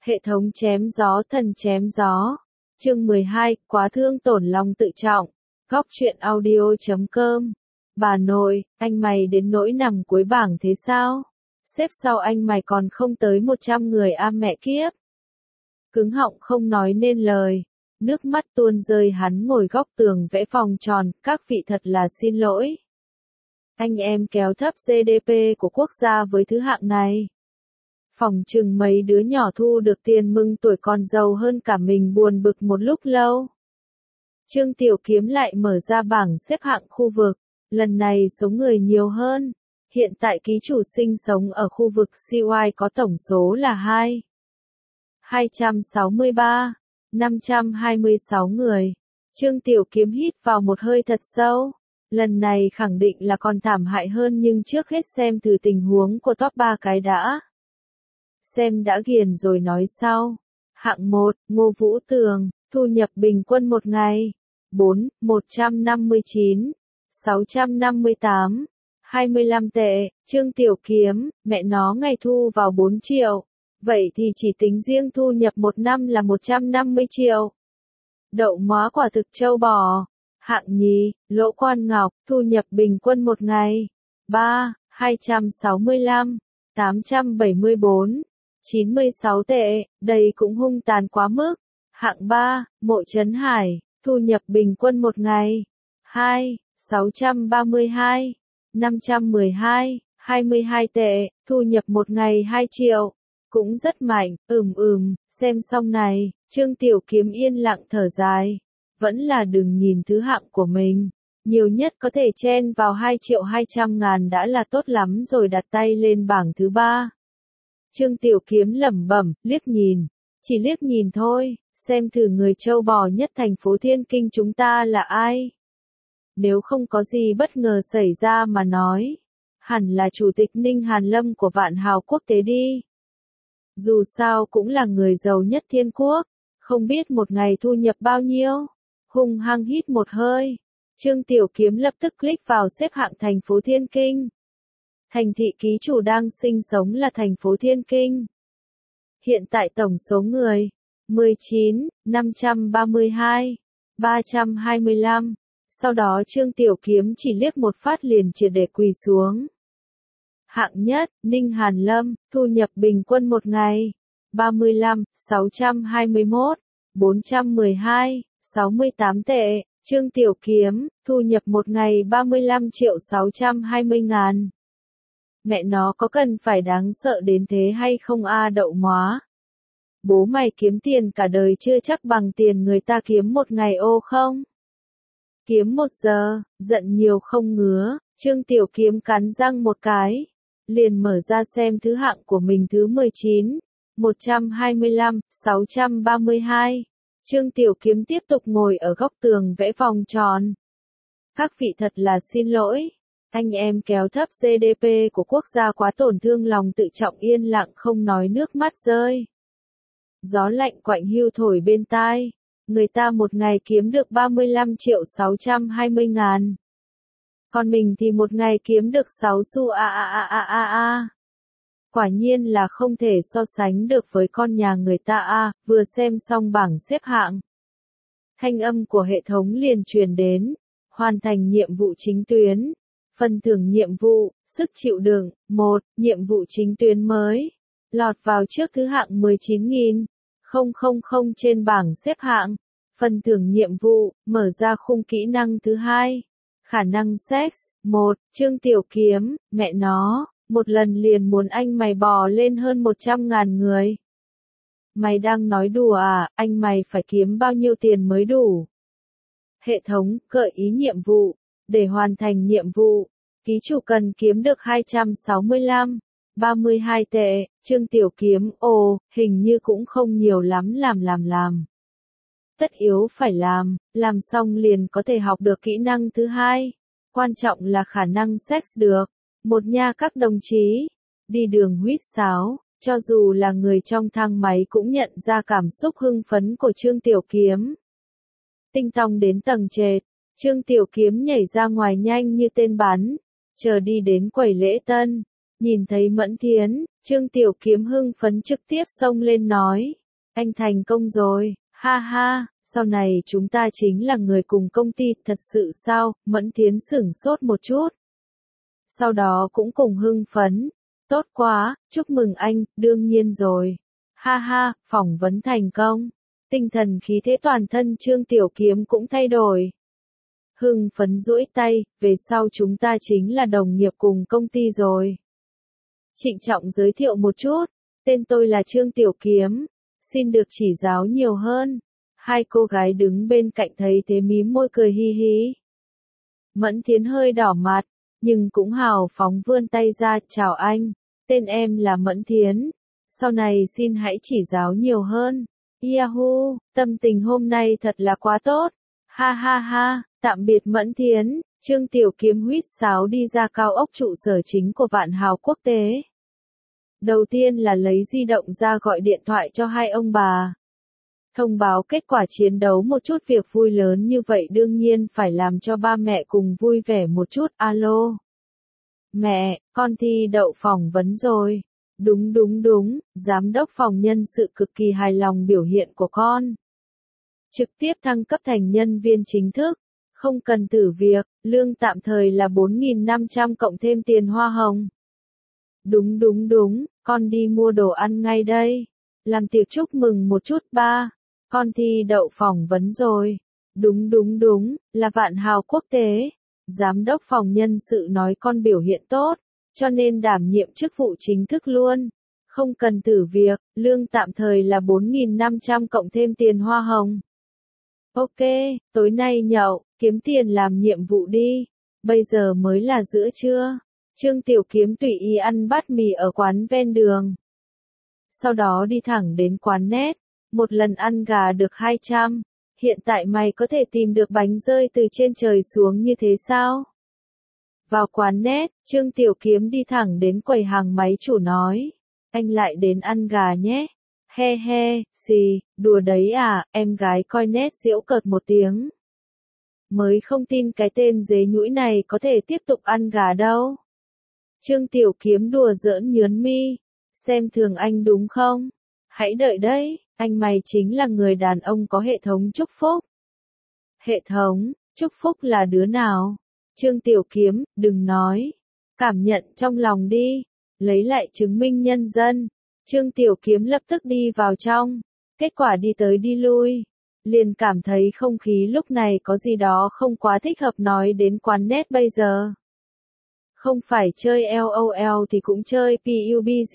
Hệ thống chém gió thần chém gió. Chương 12, quá thương tổn lòng tự trọng. Góc truyện audio.com. Bà nội, anh mày đến nỗi nằm cuối bảng thế sao? Xếp sau anh mày còn không tới 100 người a mẹ kiếp. Cứng họng không nói nên lời. Nước mắt tuôn rơi, hắn ngồi góc tường vẽ vòng tròn, các vị thật là xin lỗi. Anh em kéo thấp GDP của quốc gia với thứ hạng này. Phỏng chừng mấy đứa nhỏ thu được tiền mừng tuổi còn giàu hơn cả mình, buồn bực một lúc lâu. Trương Tiểu Kiếm lại mở ra bảng xếp hạng khu vực, lần này số người nhiều hơn. Hiện tại ký chủ sinh sống ở khu vực CY có tổng số là 263, 526 người. Trương Tiểu Kiếm hít vào một hơi thật sâu. Lần này khẳng định là còn thảm hại hơn, nhưng trước hết xem thử tình huống của top 3 cái đã. Xem đã ghiền rồi nói sau. Hạng 1, Ngô Vũ Tường, thu nhập bình quân một ngày 159, 658, 25 tệ. Trương Tiểu Kiếm, mẹ nó ngày thu vào 4 triệu. Vậy thì chỉ tính riêng thu nhập một năm là 150 triệu. Đậu móa quả thực trâu bò. Hạng nhì, Lỗ Quan Ngọc, thu nhập bình quân một ngày 265, 874, 96 tệ, đây cũng hung tàn quá mức. Hạng 3, Mộ Trấn Hải, thu nhập bình quân một ngày 632, 512, 22 tệ, thu nhập một ngày 2 triệu. Cũng rất mạnh, xem xong này, Trương Tiểu Kiếm yên lặng thở dài. Vẫn là đừng nhìn thứ hạng của mình. Nhiều nhất có thể chen vào 2.200.000 đã là tốt lắm rồi, đặt tay lên bảng thứ 3. Trương Tiểu Kiếm lẩm bẩm, liếc nhìn. Chỉ liếc nhìn thôi, xem thử người trâu bò nhất thành phố Thiên Kinh chúng ta là ai. Nếu không có gì bất ngờ xảy ra mà nói, hẳn là Chủ tịch Ninh Hàn Lâm của Vạn Hào Quốc tế đi. Dù sao cũng là người giàu nhất Thiên Quốc, không biết một ngày thu nhập bao nhiêu. Hung hăng hít một hơi, Trương Tiểu Kiếm lập tức click vào xếp hạng thành phố Thiên Kinh. Thành thị ký chủ đang sinh sống là thành phố Thiên Kinh. Hiện tại tổng số người 19, 532, 325. Sau đó Trương Tiểu Kiếm chỉ liếc một phát liền triệt để quỳ xuống. Hạng nhất, Ninh Hàn Lâm, thu nhập bình quân một ngày 35, 621, 412, 68 tệ. Trương Tiểu Kiếm, thu nhập một ngày 35.620.000. Mẹ nó có cần phải đáng sợ đến thế hay không a đậu móa. Bố mày kiếm tiền cả đời chưa chắc bằng tiền người ta kiếm một ngày ô không? Kiếm 1 giờ, giận nhiều không ngứa, Trương Tiểu Kiếm cắn răng một cái. Liền mở ra xem thứ hạng của mình thứ 19, 125, 632. Trương Tiểu Kiếm tiếp tục ngồi ở góc tường vẽ vòng tròn. Các vị thật là xin lỗi. Anh em kéo thấp GDP của quốc gia quá tổn thương lòng tự trọng, yên lặng không nói, nước mắt rơi. Gió lạnh quạnh hiu thổi bên tai. Người ta một ngày kiếm được 35.620.000. Còn mình thì một ngày kiếm được 6 xu a. Quả nhiên là không thể so sánh được với con nhà người ta a. Vừa xem xong bảng xếp hạng, thanh âm của hệ thống liền truyền đến. Hoàn thành nhiệm vụ chính tuyến. Phần thưởng nhiệm vụ, sức chịu đựng, 1, nhiệm vụ chính tuyến mới. Lọt vào trước thứ hạng 19.000 trên bảng xếp hạng. Phần thưởng nhiệm vụ, mở ra khung kỹ năng thứ 2. Khả năng sex, 1, Trương Tiểu Kiếm, mẹ nó, một lần liền muốn anh mày bò lên hơn 100.000 người. Mày đang nói đùa à, anh mày phải kiếm bao nhiêu tiền mới đủ? Hệ thống, gợi ý nhiệm vụ. Để hoàn thành nhiệm vụ, ký chủ cần kiếm được 265, 32 tệ. Trương Tiểu Kiếm, hình như cũng không nhiều lắm, làm. Tất yếu phải làm xong liền có thể học được kỹ năng thứ 2. Quan trọng là khả năng sex được. Một nha các đồng chí, đi đường huýt sáo, cho dù là người trong thang máy cũng nhận ra cảm xúc hưng phấn của Trương Tiểu Kiếm. Tinh tong đến tầng trệt, Trương Tiểu Kiếm nhảy ra ngoài nhanh như tên bắn, chờ đi đến quầy lễ tân, nhìn thấy Mẫn Thiến, Trương Tiểu Kiếm hưng phấn trực tiếp xông lên nói. Anh thành công rồi, ha ha, sau này chúng ta chính là người cùng công ty, thật sự sao? Mẫn Thiến sửng sốt một chút. Sau đó cũng cùng hưng phấn. Tốt quá, chúc mừng anh, đương nhiên rồi. Ha ha, phỏng vấn thành công. Tinh thần khí thế toàn thân Trương Tiểu Kiếm cũng thay đổi. Hưng phấn duỗi tay, về sau chúng ta chính là đồng nghiệp cùng công ty rồi. Trịnh trọng giới thiệu một chút, tên tôi là Trương Tiểu Kiếm, xin được chỉ giáo nhiều hơn. Hai cô gái đứng bên cạnh thấy thế mím môi cười hi hi. Mẫn Thiến hơi đỏ mặt, nhưng cũng hào phóng vươn tay ra, chào anh, tên em là Mẫn Thiến, sau này xin hãy chỉ giáo nhiều hơn. Yahoo, tâm tình hôm nay thật là quá tốt. Ha ha ha, tạm biệt Mẫn Thiến, Trương Tiểu Kiếm huýt sáo đi ra cao ốc trụ sở chính của Vạn Hào Quốc tế. Đầu tiên là lấy di động ra gọi điện thoại cho hai ông bà. Thông báo kết quả chiến đấu, một chút việc vui lớn như vậy đương nhiên phải làm cho ba mẹ cùng vui vẻ một chút. Alo. Mẹ, con thi đậu phỏng vấn rồi. Đúng đúng đúng, giám đốc phòng nhân sự cực kỳ hài lòng biểu hiện của con. Trực tiếp thăng cấp thành nhân viên chính thức, không cần thử việc, lương tạm thời là 4.500 cộng thêm tiền hoa hồng. Đúng đúng đúng, con đi mua đồ ăn ngay đây. Làm tiệc chúc mừng một chút ba. Con thi đậu phỏng vấn rồi. Đúng đúng đúng, là Vạn Hào Quốc tế. Giám đốc phòng nhân sự nói con biểu hiện tốt, cho nên đảm nhiệm chức vụ chính thức luôn. Không cần thử việc, lương tạm thời là 4.500 cộng thêm tiền hoa hồng. Ok, tối nay nhậu, kiếm tiền làm nhiệm vụ đi. Bây giờ mới là giữa trưa. Trương Tiểu Kiếm tùy ý ăn bát mì ở quán ven đường. Sau đó đi thẳng đến quán nét. Một lần ăn gà được 200. Hiện tại mày có thể tìm được bánh rơi từ trên trời xuống như thế sao? Vào quán nét, Trương Tiểu Kiếm đi thẳng đến quầy hàng máy chủ nói. Anh lại đến ăn gà nhé. He he, xì, đùa đấy à, em gái coi nét giễu cợt một tiếng. Mới không tin cái tên dế nhũi này có thể tiếp tục ăn gà đâu. Trương Tiểu Kiếm đùa giỡn nhướn mi. Xem thường anh đúng không? Hãy đợi đấy, anh mày chính là người đàn ông có hệ thống chúc phúc. Hệ thống, chúc phúc là đứa nào? Trương Tiểu Kiếm, đừng nói. Cảm nhận trong lòng đi. Lấy lại chứng minh nhân dân. Trương Tiểu Kiếm lập tức đi vào trong. Kết quả đi tới đi lui. Liền cảm thấy không khí lúc này có gì đó không quá thích hợp, nói đến quán nét bây giờ. Không phải chơi LOL thì cũng chơi PUBG.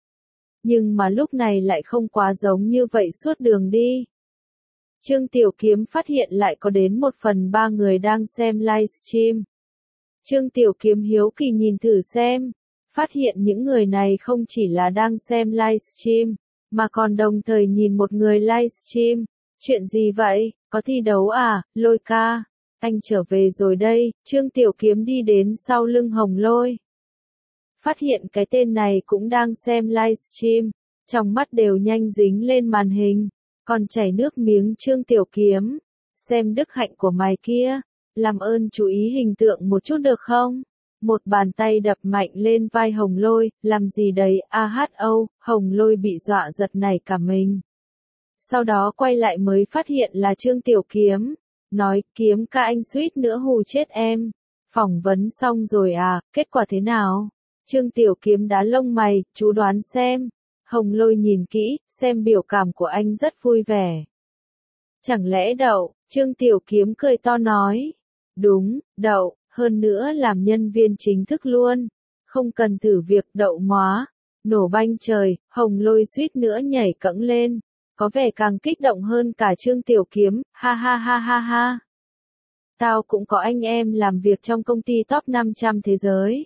Nhưng mà lúc này lại không quá giống như vậy suốt đường đi. Trương Tiểu Kiếm phát hiện lại có đến 1/3 người đang xem livestream. Trương Tiểu Kiếm hiếu kỳ nhìn thử xem. Phát hiện những người này không chỉ là đang xem livestream, mà còn đồng thời nhìn một người livestream. Chuyện gì vậy? Có thi đấu à, Lôi ca? Anh trở về rồi đây. Trương Tiểu Kiếm đi đến sau lưng Hồng Lôi. Phát hiện cái tên này cũng đang xem livestream. Trong mắt đều nhanh dính lên màn hình. Còn chảy nước miếng. Trương Tiểu Kiếm. Xem đức hạnh của mày kia. Làm ơn chú ý hình tượng một chút được không? Một bàn tay đập mạnh lên vai Hồng Lôi. Làm gì đấy? AHO. Hồng Lôi bị dọa giật nảy cả mình. Sau đó quay lại mới phát hiện là Trương Tiểu Kiếm. Nói, Kiếm ca anh suýt nữa hù chết em. Phỏng vấn xong rồi à, kết quả thế nào? Trương Tiểu Kiếm đá lông mày, chú đoán xem. Hồng Lôi nhìn kỹ, xem biểu cảm của anh rất vui vẻ. Chẳng lẽ đậu? Trương Tiểu Kiếm cười to nói. Đúng, đậu, hơn nữa làm nhân viên chính thức luôn. Không cần thử việc, đậu móa. Nổ banh trời, Hồng Lôi suýt nữa nhảy cẫng lên. Có vẻ càng kích động hơn cả Trương Tiểu Kiếm, ha ha ha ha ha. Tao cũng có anh em làm việc trong công ty top 500 thế giới.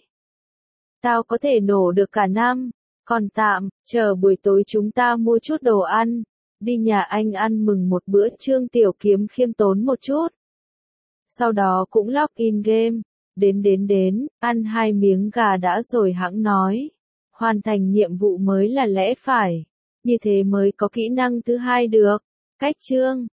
Tao có thể nổ được cả năm. Còn tạm, chờ buổi tối chúng ta mua chút đồ ăn. Đi nhà anh ăn mừng một bữa. Trương Tiểu Kiếm khiêm tốn một chút. Sau đó cũng log in game. Đến, ăn 2 miếng gà đã rồi hẵng nói. Hoàn thành nhiệm vụ mới là lẽ phải. Như thế mới có kỹ năng thứ hai được. Cách chương.